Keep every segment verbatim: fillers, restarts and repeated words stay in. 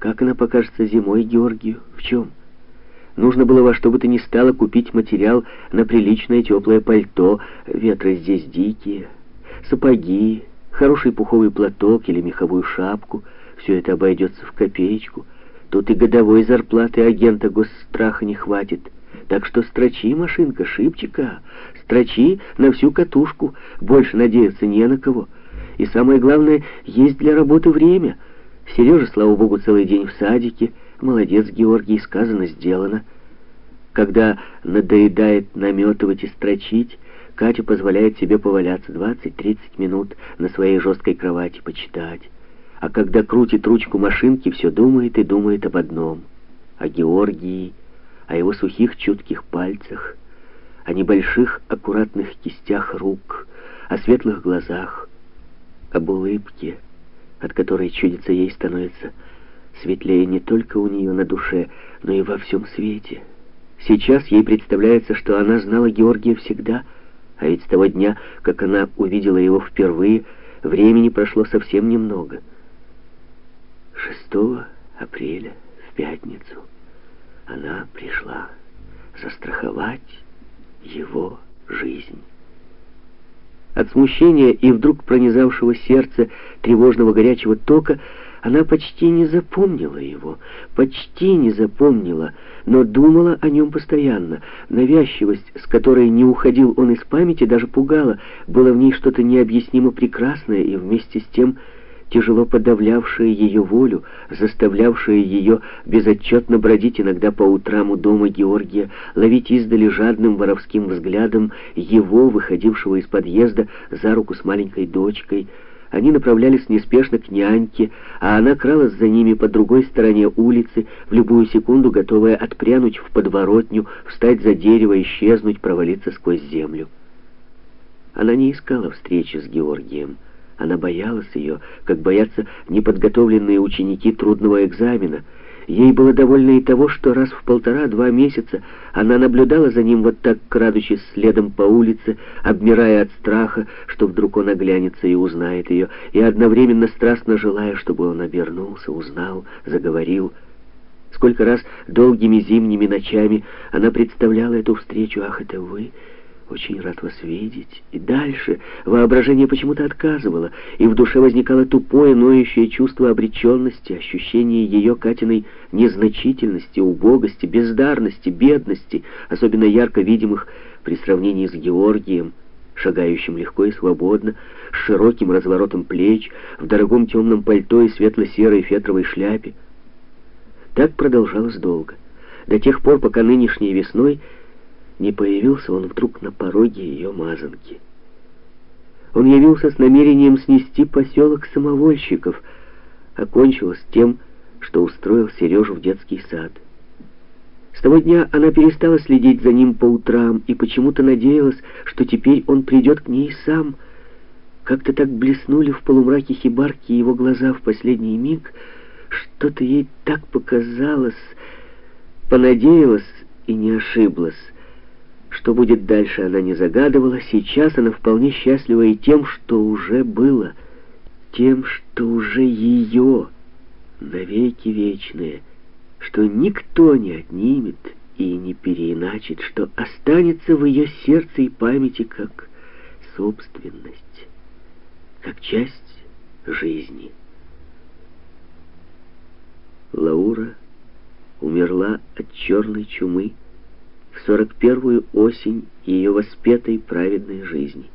Как она покажется зимой Георгию? В чем? Нужно было во что бы то ни стало купить материал на приличное теплое пальто, ветры здесь дикие, сапоги, хороший пуховый платок или меховую шапку. Все это обойдется в копеечку. Тут и годовой зарплаты агента госстраха не хватит. Так что строчи, машинка, шибчика, строчи на всю катушку, больше надеяться не на кого. И самое главное, есть для работы время. Сережа, слава богу, целый день в садике. Молодец, Георгий, сказано, сделано. Когда надоедает наметывать и строчить, Катя позволяет себе поваляться двадцать-тридцать минут на своей жесткой кровати, почитать. А когда крутит ручку машинки, все думает и думает об одном. О Георгии, о его сухих чутких пальцах, о небольших аккуратных кистях рук, о светлых глазах, об улыбке, от которой, чудится, ей становится светлее не только у нее на душе, но и во всем свете. Сейчас ей представляется, что она знала Георгия всегда, а ведь с того дня, как она увидела его впервые, времени прошло совсем немного. шестого апреля, в пятницу, она пришла застраховать его жизнь. От смущения и вдруг пронизавшего сердце тревожного горячего тока она почти не запомнила его, почти не запомнила, но думала о нем постоянно. Навязчивость, с которой не уходил он из памяти, даже пугала. Было в ней что-то необъяснимо прекрасное и вместе с тем тяжело подавлявшее ее волю, заставлявшее ее безотчетно бродить иногда по утрам у дома Георгия, ловить издали жадным воровским взглядом его, выходившего из подъезда за руку с маленькой дочкой. Они направлялись неспешно к няньке, а она кралась за ними по другой стороне улицы, в любую секунду готовая отпрянуть в подворотню, встать за дерево, исчезнуть, провалиться сквозь землю. Она не искала встречи с Георгием. Она боялась ее, как боятся неподготовленные ученики трудного экзамена. Ей было довольно и того, что раз в полтора-два месяца она наблюдала за ним вот так, крадучись следом по улице, обмирая от страха, что вдруг он оглянется и узнает ее, и одновременно страстно желая, чтобы он обернулся, узнал, заговорил. Сколько раз долгими зимними ночами она представляла эту встречу. «Ах, это вы! Очень рад вас видеть». И дальше воображение почему-то отказывало, и в душе возникало тупое, ноющее чувство обреченности, ощущение ее Катиной незначительности, убогости, бездарности, бедности, особенно ярко видимых при сравнении с Георгием, шагающим легко и свободно, с широким разворотом плеч, в дорогом темном пальто и светло-серой фетровой шляпе. Так продолжалось долго, до тех пор, пока нынешней весной не появился он вдруг на пороге ее мазанки. Он явился с намерением снести поселок самовольщиков, а кончилось тем, что устроил Сережу в детский сад. С того дня она перестала следить за ним по утрам и почему-то надеялась, что теперь он придет к ней сам. Как-то так блеснули в полумраке хибарки его глаза в последний миг, что-то ей так показалось, понадеялась и не ошиблась. Что будет дальше, она не загадывала. Сейчас она вполне счастлива и тем, что уже было, тем, что уже ее, навеки вечное, что никто не отнимет и не переиначит, что останется в ее сердце и памяти как собственность, как часть жизни. Лаура умерла от черной чумы в сорок первую осень ее воспетой праведной жизни.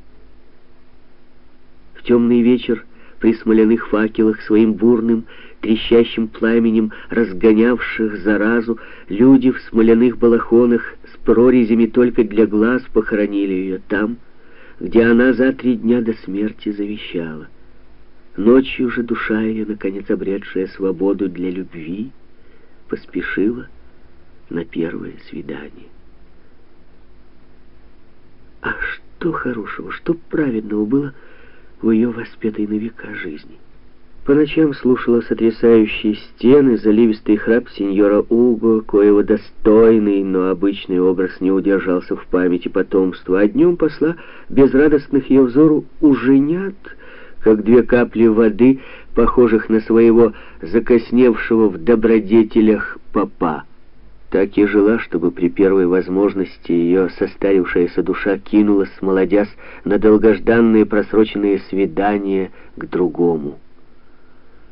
В темный вечер при смоляных факелах, своим бурным, трещащим пламенем разгонявших заразу, люди в смоляных балахонах с прорезями только для глаз похоронили ее там, где она за три дня до смерти завещала. Ночью же душа ее, наконец обретшая свободу для любви, поспешила на первое свидание. А что хорошего, что праведного было в ее воспетой на века жизни? По ночам слушала сотрясающие стены, заливистый храп сеньора Уго, коего достойный, но обычный образ не удержался в памяти потомства, а днем посла безрадостных ее взору уженят, как две капли воды, похожих на своего закосневшего в добродетелях попа. Так и жила, чтобы при первой возможности ее состарившаяся душа кинулась, молодясь, на долгожданные просроченные свидания к другому.